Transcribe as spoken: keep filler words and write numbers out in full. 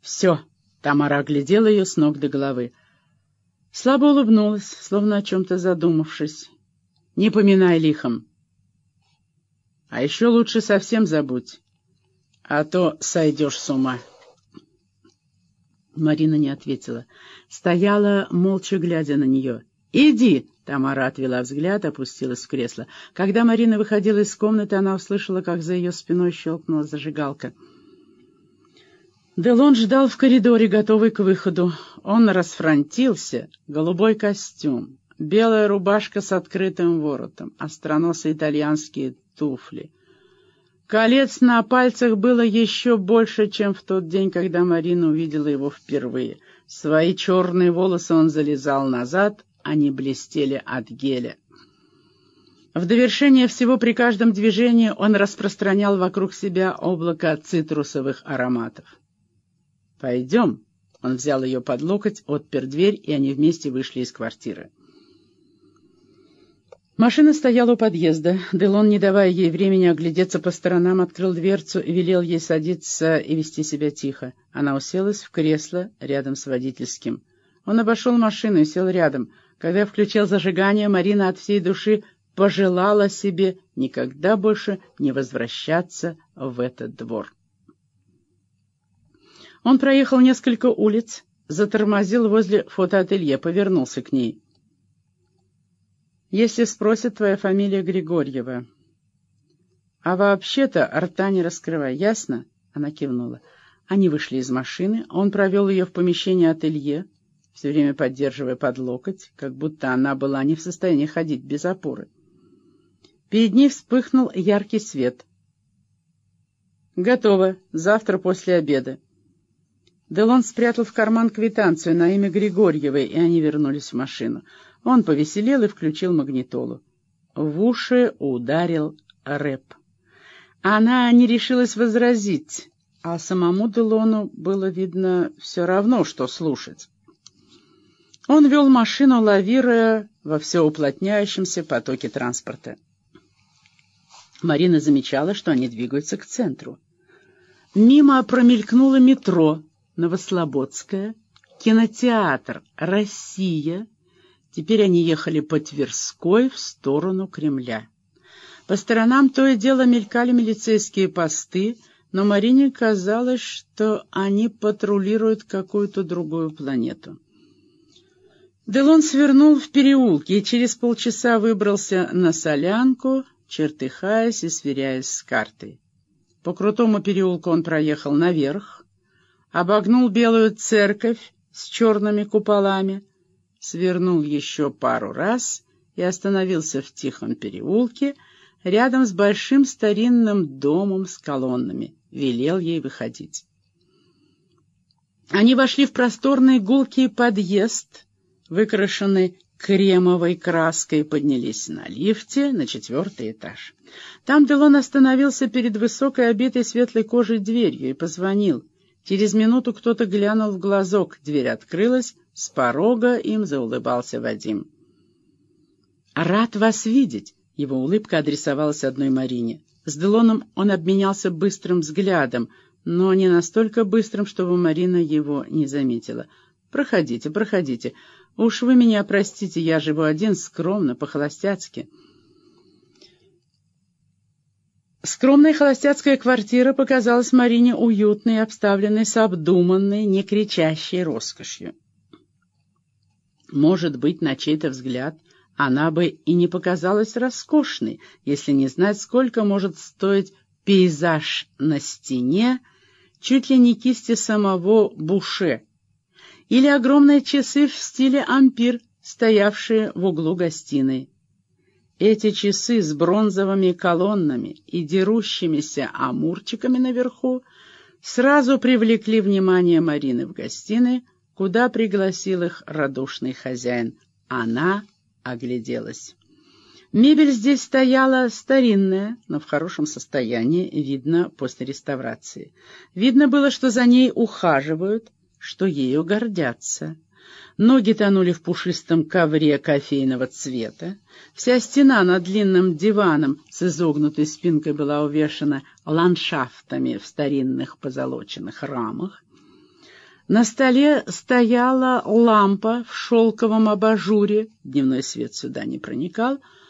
«Все», — Тамара оглядела ее с ног до головы. Слабо улыбнулась, словно о чем-то задумавшись. «Не поминай лихом. А еще лучше совсем забудь, а то сойдешь с ума». Марина не ответила. Стояла, молча глядя на нее. «Иди!» — Тамара отвела взгляд, опустилась в кресло. Когда Марина выходила из комнаты, она услышала, как за ее спиной щелкнула зажигалка. Делон ждал в коридоре, готовый к выходу. Он расфронтился, голубой костюм, белая рубашка с открытым воротом, остроносые итальянские туфли. Колец на пальцах было еще больше, чем в тот день, когда Марина увидела его впервые. Свои черные волосы он залезал назад, они блестели от геля. В довершение всего при каждом движении он распространял вокруг себя облако цитрусовых ароматов. «Пойдем». Он взял ее под локоть, отпер дверь, и они вместе вышли из квартиры. Машина стояла у подъезда. Делон, не давая ей времени оглядеться по сторонам, открыл дверцу и велел ей садиться и вести себя тихо. Она уселась в кресло рядом с водительским. Он обошел машину и сел рядом. Когда включил зажигание, Марина от всей души пожелала себе никогда больше не возвращаться в этот двор. Он проехал несколько улиц, затормозил возле фотоателье, повернулся к ней. «Если спросят, твоя фамилия Григорьева. А вообще-то рта не раскрывай, ясно?» Она кивнула. Они вышли из машины, он провел ее в помещение ателье, все время поддерживая под локоть, как будто она была не в состоянии ходить без опоры. Перед ней вспыхнул яркий свет. «Готово. Завтра после обеда». Делон спрятал в карман квитанцию на имя Григорьевой, и они вернулись в машину. Он повеселел и включил магнитолу. В уши ударил рэп. Она не решилась возразить, а самому Делону было, видно, все равно, что слушать. Он вел машину, лавируя во все уплотняющемся потоке транспорта. Марина замечала, что они двигаются к центру. Мимо промелькнуло метро Новослободская, кинотеатр «Россия». Теперь они ехали по Тверской в сторону Кремля. По сторонам то и дело мелькали милицейские посты, но Марине казалось, что они патрулируют какую-то другую планету. Делон свернул в переулки и через полчаса выбрался на Солянку, чертыхаясь и сверяясь с картой. По крутому переулку он проехал наверх, обогнул белую церковь с черными куполами, свернул еще пару раз и остановился в тихом переулке рядом с большим старинным домом с колоннами. Велел ей выходить. Они вошли в просторный гулкий подъезд, выкрашенный кремовой краской, поднялись на лифте на четвертый этаж. Там Делон остановился перед высокой, обитой светлой кожей дверью и позвонил. Через минуту кто-то глянул в глазок, дверь открылась, с порога им заулыбался Вадим. «Рад вас видеть!» — его улыбка адресовалась одной Марине. С Делоном он обменялся быстрым взглядом, но не настолько быстрым, чтобы Марина его не заметила. «Проходите, проходите. Уж вы меня простите, я живу один, скромно, по-холостяцки». Скромная холостяцкая квартира показалась Марине уютной, обставленной с обдуманной, не кричащей роскошью. Может быть, на чей-то взгляд она бы и не показалась роскошной, если не знать, сколько может стоить пейзаж на стене, чуть ли не кисти самого Буше, или огромные часы в стиле ампир, стоявшие в углу гостиной. Эти часы с бронзовыми колоннами и дерущимися амурчиками наверху сразу привлекли внимание Марины в гостиной, куда пригласил их радушный хозяин. Она огляделась. Мебель здесь стояла старинная, но в хорошем состоянии, видно, после реставрации. Видно было, что за ней ухаживают, что ею гордятся. Ноги тонули в пушистом ковре кофейного цвета. Вся стена над длинным диваном с изогнутой спинкой была увешана ландшафтами в старинных позолоченных рамах. На столе стояла лампа в шелковом абажуре, дневной свет сюда не проникал,